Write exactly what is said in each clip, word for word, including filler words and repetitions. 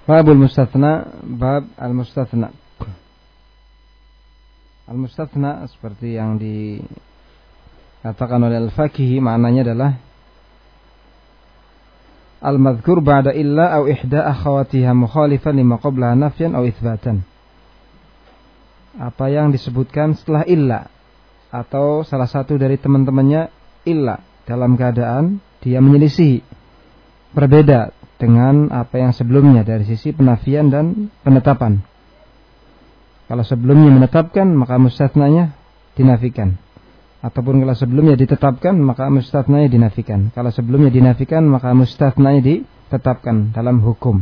Babul mustathna, bab al-mustathna. Al-mustathna seperti yang dikatakan oleh Al-Fakihi, maknanya adalah al-madhkur ba'da illa aw ihda akhawatiha mukhalifan lima qablaha nafyan aw itsbatan. Apa yang disebutkan setelah illa atau salah satu dari teman-temannya illa dalam keadaan dia menyelisihi, berbeda dengan apa yang sebelumnya dari sisi penafian dan penetapan. Kalau sebelumnya menetapkan, maka mustathnanya dinafikan. Ataupun kalau sebelumnya ditetapkan, maka mustathnanya dinafikan. Kalau sebelumnya dinafikan, maka mustathnanya ditetapkan dalam hukum.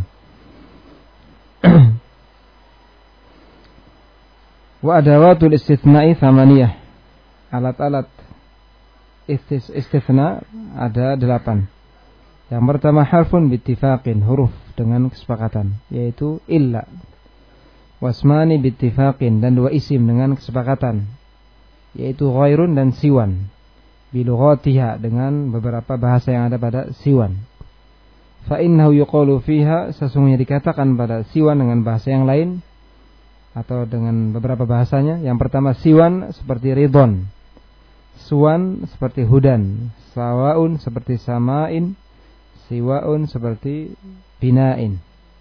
Wa adawatul istitsna'i thamaniyah. Alat-alat istitsna ada delapan. Yang pertama harfun bittifaqin, huruf dengan kesepakatan, yaitu illa. Wasmani bittifaqin, dan dua isim dengan kesepakatan, yaitu ghairun dan siwan. Bilughatiha, dengan beberapa bahasa yang ada pada siwan. Fa innahu yuqalu fiha, sesungguhnya dikatakan pada siwan dengan bahasa yang lain atau dengan beberapa bahasanya. Yang pertama siwan seperti ridon, suwan seperti hudan, sawaun seperti samain, siwaun seperti bina'in.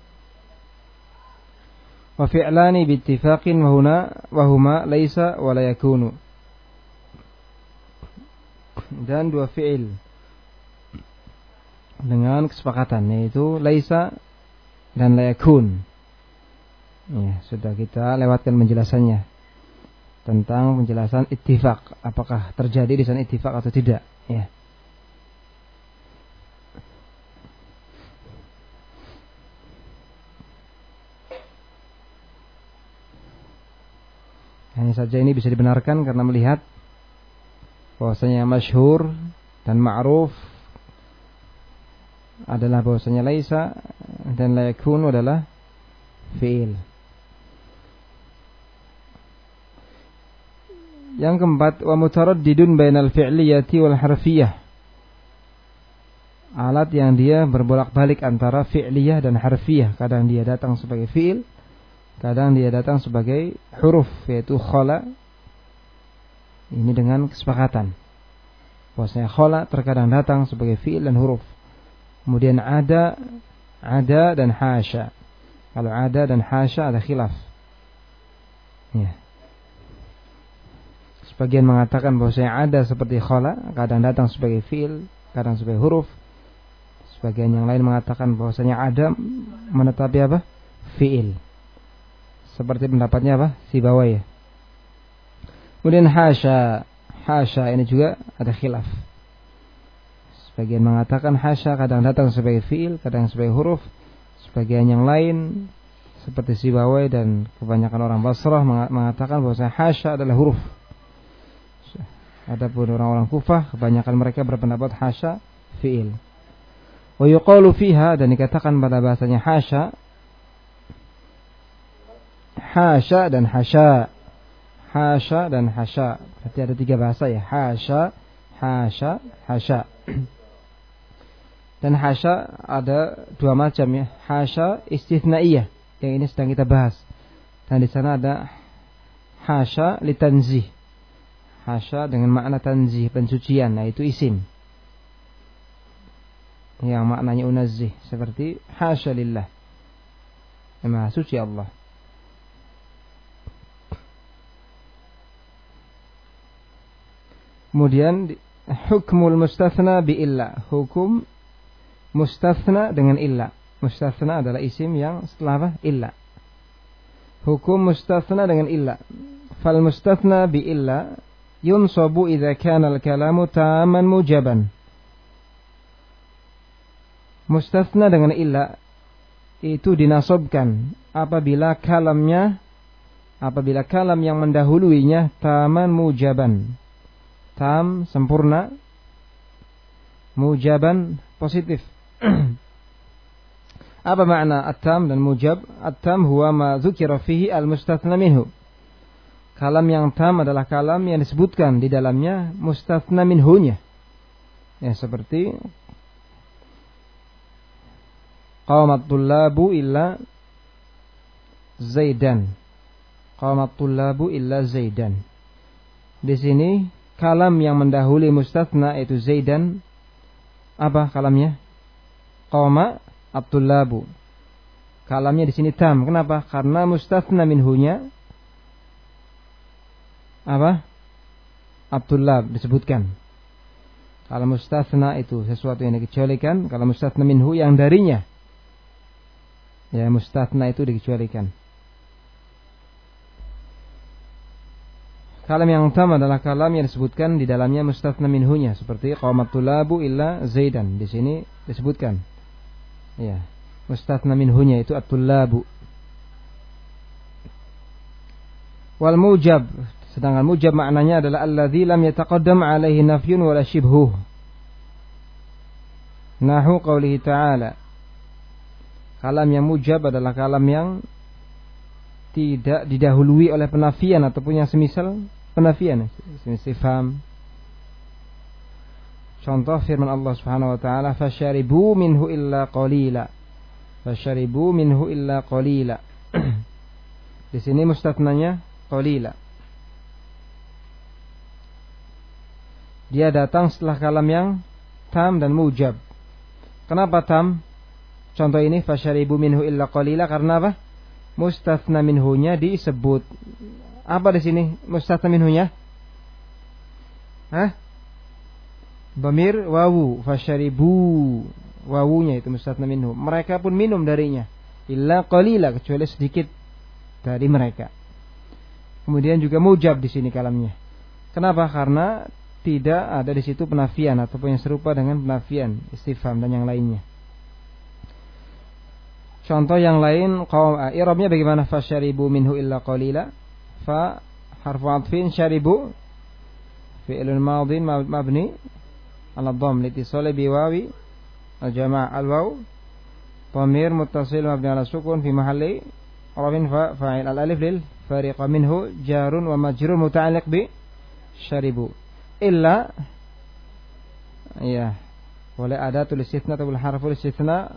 Wa fi'lani bittifaqin wa huna wa huma laisa wa la yakunu. Dan dua fi'il dengan kesepakatan, yaitu laisa dan la yakun. Ya, sudah kita lewatkan penjelasannya tentang penjelasan ittifaq, apakah terjadi di sana ittifaq atau tidak, ya. Hanya saja ini bisa dibenarkan karena melihat bahwasanya masyhur dan ma'ruf adalah bahwasanya laisa dan la yakunu adalah fi'il. Yang keempat, wa mutaraddidun bainal fi'liyati wal harfiyah. Alat yang dia berbolak-balik antara fi'liyah dan harfiyah. Kadang dia datang sebagai fi'il, kadang dia datang sebagai huruf, yaitu khala. Ini dengan kesepakatan bahwasanya khala terkadang datang sebagai fi'il dan huruf. Kemudian ada, ada dan hasya. Kalau ada dan hasya ada khilaf, ya. Sebagian mengatakan bahwasanya ada seperti khala, kadang datang sebagai fi'il, kadang sebagai huruf. Sebagian yang lain mengatakan bahwasanya ada menetapi apa? Fi'il. Seperti pendapatnya apa? Sibawayh. Kemudian hasya, hasya ini juga ada khilaf. Sebagian mengatakan hasya kadang datang sebagai fi'il, kadang sebagai huruf. Sebagian yang lain seperti Sibawayh dan kebanyakan orang Basrah mengatakan bahwasanya hasya adalah huruf. Adapun orang-orang Kufah kebanyakan mereka berpendapat hasya fi'il. Wa yuqalu fiha, dan dikatakan pada bahasanya hasya, hasya dan hasya, hasya dan hasya. Berarti ada tiga bahasa, ya. Hasya, hasya, hasya. Dan hasya ada dua macam, ya. Hasya istithna'iyah, yang ini sedang kita bahas. Dan di sana ada hasya litanzih. Hasya dengan makna tanzih, pensucian, nah itu isim. Yang maknanya unazzih, seperti hasya lillah, Maha suci Allah. Kemudian hukmul mustathna bi illa, hukum mustathna dengan illa. Mustathna adalah isim yang setelah apa? Illa. Hukum mustathna dengan illa. Fal mustathna bi illa yunsabu idza kana al-kalamu tamman mujaban. Mustathna dengan illa itu dinasabkan apabila kalamnya, apabila kalam yang mendahuluinya tamman mujaban. Tam sempurna, mujaban positif. Apa makna at-tam dan mujab? At-tam huwa ma dzukira fihi al-mustathna minhu. Kalam yang tam adalah kalam yang disebutkan di dalamnya mustathna minhunya. Ya, seperti qamat tullabu illa Zaidan. Qamat tullabu illa Zaidan. Di sini kalam yang mendahului mustatsna itu Zaidan. Apa kalamnya? Qama at-tullabu. Kalamnya di sini tam. Kenapa? Karena mustatsna minhunya apa? At-tullab disebutkan. Kalau mustatsna itu sesuatu yang dikecualikan, kalau mustatsna minhu yang darinya, ya mustatsna itu dikecualikan. Kalam yang utama adalah kalam yang disebutkan di dalamnya mustatsna minhunya, seperti qamat tullabu illa Zaidan. Di sini disebutkan, ya mustatsna minhunya itu at-tullabu. Wal mujab, sedangkan mujab maknanya adalah alladzi lam yataqaddam alaihi nafyun wala shibhuh. Nahu qaulihi ta'ala. Kalam yang mujab adalah kalam yang tidak didahului oleh penafian ataupun yang semisal penafian, istifham. Contoh firman Allah Subhanahu wa taala, "Fasyaribu minhu illa qalila." Fasyaribu minhu illa qalila. Di sini mustatnanya qalila. Dia datang setelah kalam yang tam dan mujab. Kenapa tam? Contoh ini fasyaribu minhu illa qalila karena apa? Mustatsna minhunya disebut. Apa di sini mustatsna minhunya? Hah? Dhamir wawu, fasyaribu. Wawunya itu mustatsna minhu. Mereka pun minum darinya. Illa qalila, kecuali sedikit dari mereka. Kemudian juga mujab di sini kalamnya. Kenapa? Karena tidak ada di situ penafian ataupun yang serupa dengan penafian, istifham dan yang lainnya. Contoh yang lain, i'rabnya bagaimana? Fasyaribu minhu illa qalila. Fa harfu atfin, syaribu fi'lun madhin mabni ala dhamm litisali bi wawi al-jama' al-waw dhamir muttasil mabni ala sukun fi mahalli i'rabin fa'il al-alif lil fariqa minhu jarun wa majrur muta'alliq bi syaribu. Illa ya boleh ada tulis istitsna atau harful istitsna.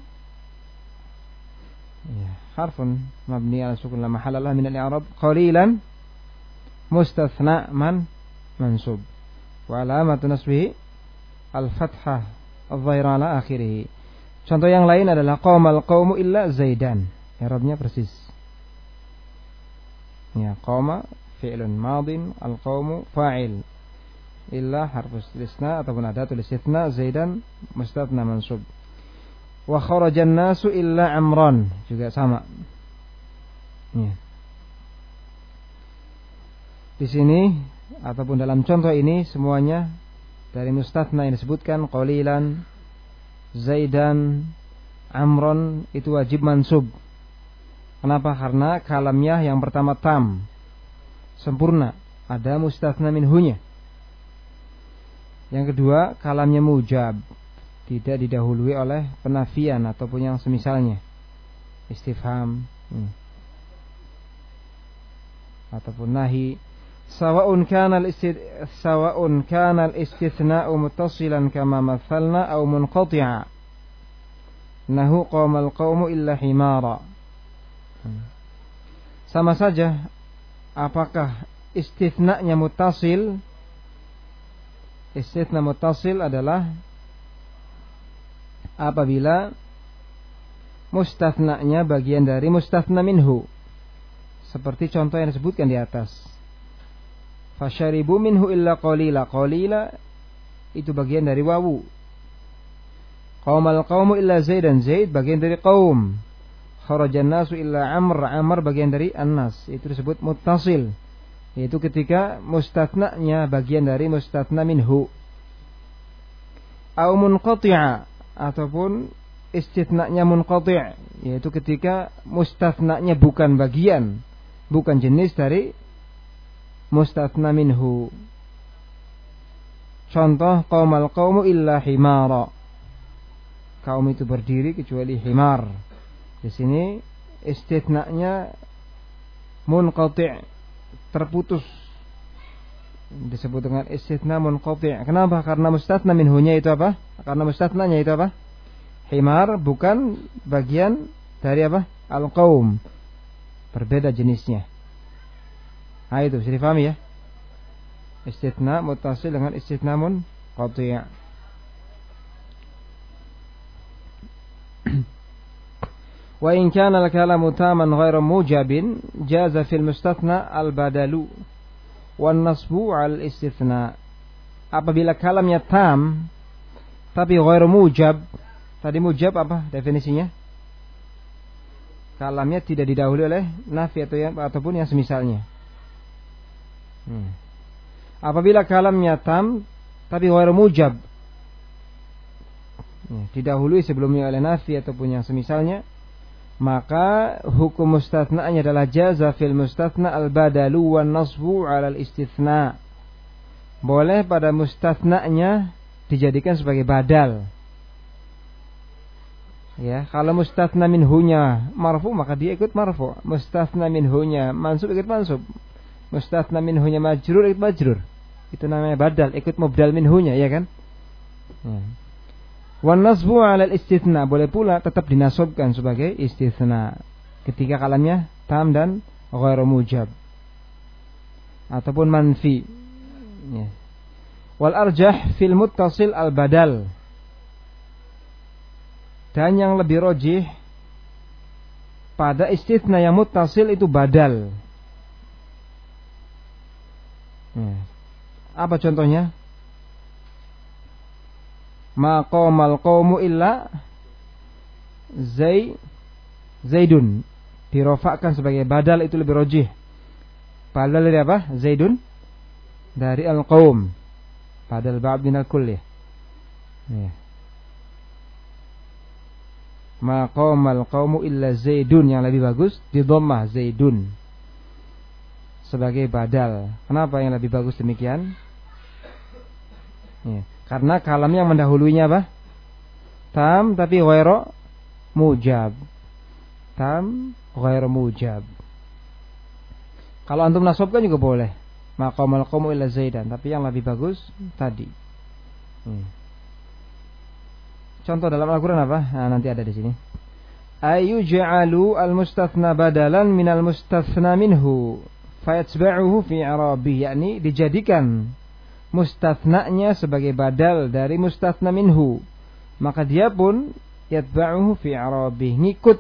Ya, harfun mabni ala sukun la mahalla lahu min al-i'rab qalilan mustatsna man mansub wa alamatu nasbihi al-fathah adh-dhahira ala akhirih. Contoh yang lain adalah qamal qaumu illa Zaidan. I'rabnya persis. Ya, qama fi'lun madin, al-qaumu fa'il. Illa harfu istisna ataupun adatul istitsna, Zaidan mustatsna mansub. Wa kharajan nasu illa Amran, juga sama. Ya. Di sini ataupun dalam contoh ini semuanya dari mustatsna yang disebutkan qalilan, Zaidan, Amran itu wajib mansub. Kenapa? Karena kalamnya yang pertama tam, sempurna, ada mustatsna minhunya. Yang kedua, kalamnya mujab, tidak didahului oleh penafian ataupun yang semisalnya, istifham hmm. ataupun nahi. Sawa'un kana al-istith sawa'un kana al-istithna'u muttasilan kama mathalna aw munqati'a. Nahu qamal qaumu illa himara. Hmm. Sama saja apakah istithna'nya muttasil. Istitsna muttasil adalah apabila mustatsnanya bagian dari mustatsna minhu, seperti contoh yang disebutkan di atas. Fasyaribu minhu illa qalila. Qalila itu bagian dari wawu. Qaumal qaumu illa Zaidan. Zaid bagian dari qaum. Kharajan nasu illa Amr. Amr bagian dari an-nas. Itu disebut muttasil, yaitu ketika mustatsnanya bagian dari mustatsna minhu. Au munqati'a, ataupun istitsnanya munqati', yaitu ketika mustatsnanya bukan bagian, bukan jenis dari mustatsna minhu. Contoh qaumal qaumu illa himara. Kaum itu berdiri kecuali himar. Di sini istitsnanya munqati', terputus, disebut dengan istitsna munqati'. Kenapa? Karena mustatsna minhunya itu apa? Karena mustatsnanya itu apa? Himar, bukan bagian dari apa? Al-qaum. berbeda jenisnya. Nah itu bisa difahami ya. Istitsna muttasil dengan istitsna munqati'. Wa in kana al-kalamu taman ghairu mujabin jaza fil mustathna al-badalu wan nasbu al-istitsna. Apabila kalamnya tam tapi ghairu mujab, tadi mujab apa definisinya? Kalamnya tidak didahului oleh nafi atau yang, ataupun yang semisalnya. Hmm. Apabila kalamnya tam tapi ghairu mujab, ya, didahului sebelumnya oleh nafi ataupun yang semisalnya, maka hukum mustatsna'nya adalah jaza fil mustatsna al-badalu wan nasbu 'ala al-istitsna. Boleh pada mustatsna'nya dijadikan sebagai badal. Ya, kalau mustatsna minhunya marfu maka dia ikut marfu. Mustatsna minhunya mansub ikut mansub. Mustatsna minhunya majrur ikut majrur. Itu namanya badal, ikut mubdal minhunya, ya kan? Ya. Wan nasbu 'ala al-istitsna, boleh pula tetap dinasabkan sebagai istitsna ketika kalamnya tam dan ghairu mujab ataupun manfi. Ya. Wal arjah fil muttasil al-badal. Dan yang lebih rajih pada istitsna yang muttasil itu badal. Ya. Apa contohnya? Ma qaumal qaumu illa zai zaidun, dirofakkan sebagai badal, itu lebih rajih. Badal dari apa? Zaidun dari al-qaum, badal ba'd min al-kull. Ya. Ma qaumal qaumu illa zaidun, yang lebih bagus di dhammah zaidun sebagai badal. Kenapa yang lebih bagus demikian? Ya. Karena kalam yang mendahuluinya apa? Tam tapi ghairu mujab. Tam ghairu mujab. Kalau antum nasabkan juga boleh. Maqamal qaumu illa zaidan, tapi yang lebih bagus tadi. Hmm. Contoh dalam Al-Qur'an apa? Nah, nanti ada di sini. Ayyuj'alu al-mustatsna badalan minal mustatsna minhu fayatba'uhu fi i'rabihi, yakni dijadikan mustatsna'nya sebagai badal dari mustatsna minhu, maka dia pun yatba'uhu fi i'rabihi, ngikut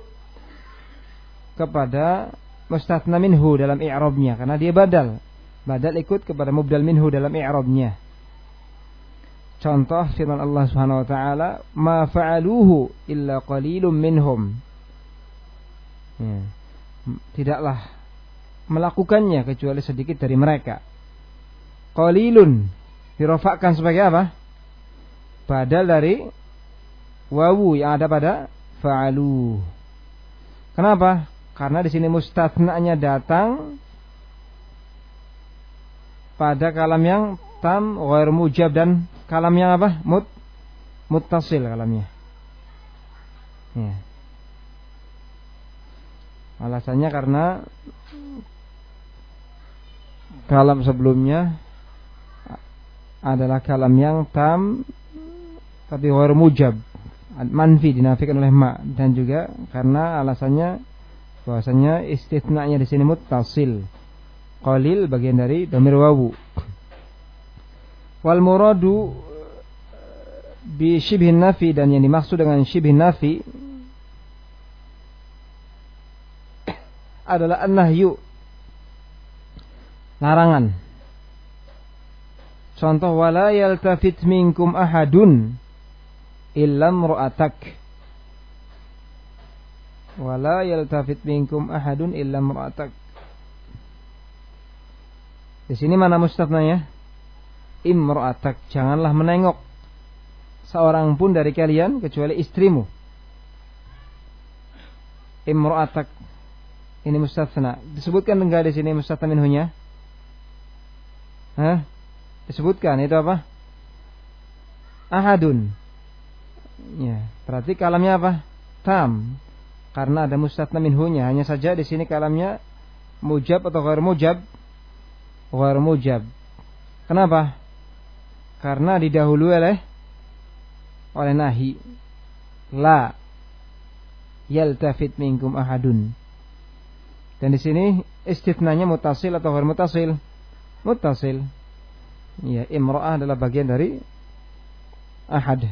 kepada mustatsna minhu dalam i'rabnya, karena dia badal. Badal ikut kepada mubdal minhu dalam i'rabnya. Contoh firman Allah Subhanahu wa taala, ma fa'aluhu illa qalilun minhum. Ya. Tidaklah melakukannya kecuali sedikit dari mereka. Qalilun dirofakkan sebagai apa? Badal dari wawu yang ada pada fa'alu. Kenapa? Karena di sini mustatsna'nya datang pada kalam yang tam, ghair mujab, dan kalam yang apa? Mut muttasil kalamnya. Ya. Alasannya karena kalam sebelumnya adalah kalam yang tam tapi ghair mujab, manfi, dinafikan oleh ma, dan juga karena alasannya bahwasanya istitsna'nya di sini muttasil. Qalil bagian dari dhamir wawu. Wal muradu bi syibhin nafi, dan yang dimaksud dengan syibhin nafi adalah an-nahyu, larangan. Contoh, wala yaltafit minkum ahadun illa imra'atak. Wala yaltafit minkum ahadun illa imra'atak. Di sini mana mustatnanya? Imra'atak, janganlah menengok seorang pun dari kalian kecuali istrimu. Imra'atak ini mustatsna. Disebutkan enggak di sini mustatsna minhunya? Hah? Disebutkan, itu apa? Ahadun. Ya, berarti kalamnya apa? Tam. Karena ada mustatsna minhunya. Hanya saja di sini kalamnya mujab atau ghair mujab? Ghair mujab. Kenapa? Karena didahului oleh oleh nahi. La yaltafit minkum ahadun. Dan di sini istitnanya mutasil atau ghair mutasil? Mutasil. Ya, imra'ah adalah bagian dari ahad.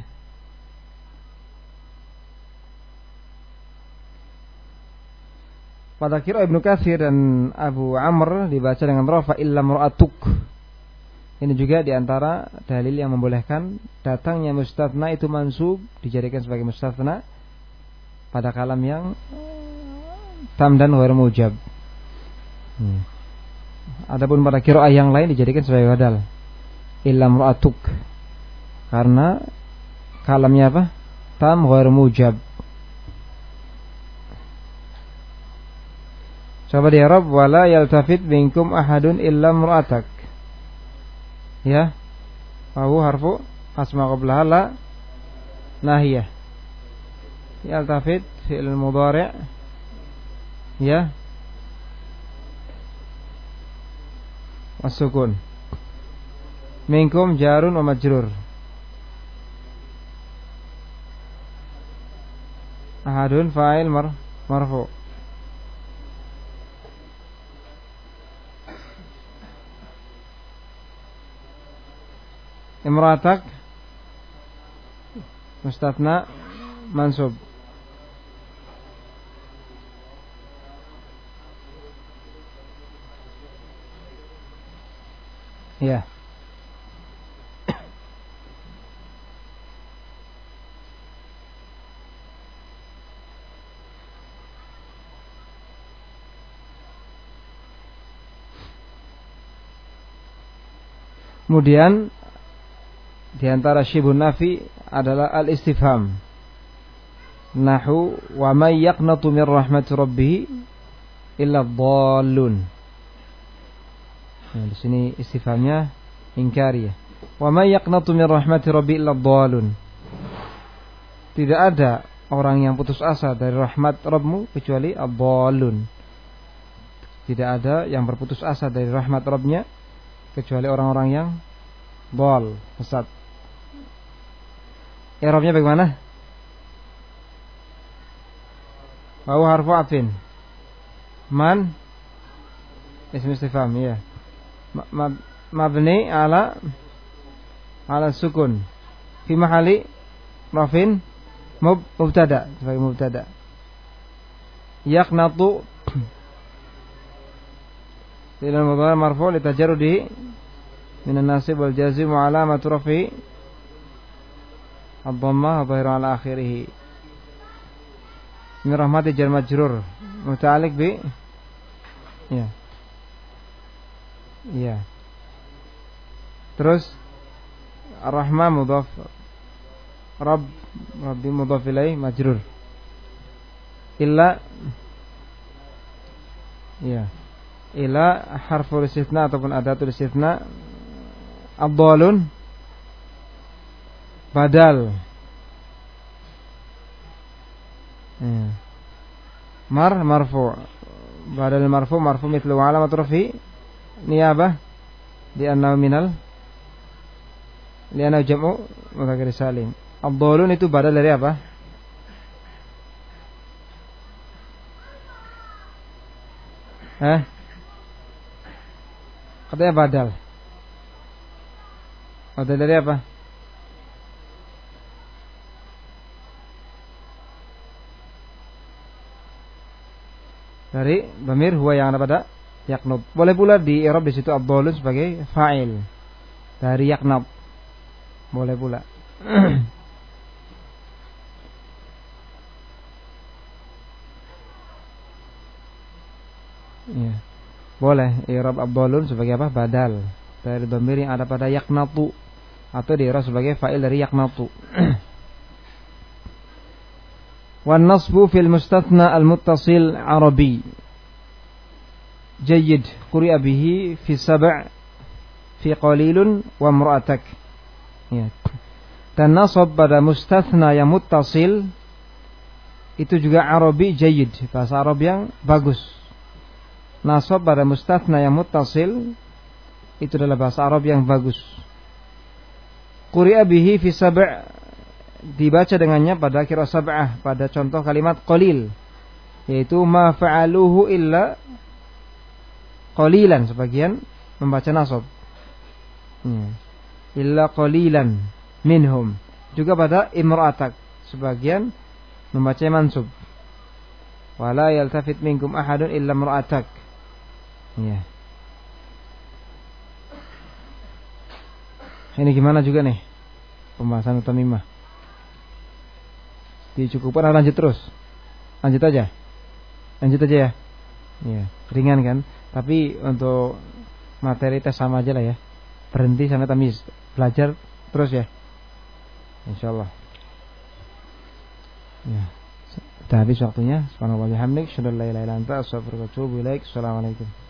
Pada qiraah Ibnu Katsir dan Abu Amr dibaca dengan rafa illa mar'atuk. Ini juga diantara dalil yang membolehkan datangnya mustatsna itu mansub, dijadikan sebagai mustatsna pada kalam yang tam dan ghair mujab. Hmm. Adapun pada qiraah yang lain dijadikan sebagai badal. Illa mar'atuk. Karena kalamnya apa? Tam ghair mujab. Coba di Arab, wala yaltafit minkum ahadun illa mar'atak. Ya. Wawu harfu asma qablaha la nahiyah. Yaltafit fi'il mudhari'. Ya. Wasukun. Minkum jarun wa majrur. Ahadun fa'il mar marfu. Imratak mustatsna mansub. Ya. Kemudian di antara syibhun nafi adalah al-istifham. Nahu wa may yaqnatu min rahmati rabbih illa dhallun. Nah, di sini istifhamnya ingkari ya. Wa may yaqnatu min rahmati rabbih illa dhallun. Tidak ada orang yang putus asa dari rahmat Rabbmu kecuali ad-dhallun. Tidak ada yang berputus asa dari rahmat Rabbnya kecuali orang-orang yang dhal, sesat. I'rabnya bagaimana? Wawu harfu atfin. Man ism istifham, ya. Mabni ala ala sukun. Fi mahali rafin mubtada, sebagai mubtada. Yaqnatu fi'il mudhari' marfu' li tajarrudi min an-nasib wal jazim wa alamatu rafi ad-dhammah dhahira ala akhirih. Min rahmati jar majrur muta'alliq bi ya. Ya. Terus ar-rahman mudhaf, rabb rabbi mudhaf ilaih majrur. Illa ya. Ila harful istitsna ataupun adatul istitsna ad-dhalun badal. Ya. Mar marfu. Badal marfu marfu mithlu alamat rafi niyabah di anna minal li anna jam'u mudzakkar salim. Ad-dhalun itu badal dari apa? Hah? Katanya badal. Badal dari apa? Dari dhamir huwa yang ada pada yaknub. Boleh pula di i'rab di situ ad-dhalun sebagai fa'il dari yaknab. Boleh pula. Ya. Boleh i'rab ad-dhalun sebagai apa? Badal dari dhamir yang ada pada yaknatu, atau di i'rab sebagai fa'il dari yaknatu. Wan nasbu fil mustatsna al-muttasil arabi jayyid quri'a bihi fi sab' fi qalilun wa imra'atak. Ya. Dan nasab pada mustatsna yang muttasil itu juga arabi jayyid, bahasa Arab yang bagus. Nasab pada mustatsna yang muttasil itu adalah bahasa Arab yang bagus. Quri'a bihi fi sab' dibaca dengannya pada qiraah sab'ah pada contoh kalimat qalil. yaitu ma fa'aluhu illa qalilan, sebagian membaca nasab. Hmm. Illa qalilan minhum. Juga pada imra'atak, sebagian membaca mansub. Wala yaltafit minkum ahadun illa imra'atak. Ya. Ini gimana juga nih pembahasan tamimah? Dicukupkan atau lanjut terus? Lanjut aja. Lanjut aja ya. Ya, ringan kan? Tapi untuk materi tes sama aja lah ya. Berhenti sampai tamyiz. Belajar terus ya. Insyaallah. Ya. Sudah habis waktunya. Subhanallah wa bihamdik, asyhadu an la ilaha illa anta, astaghfiruka wa atubu ilaik. Assalamualaikum.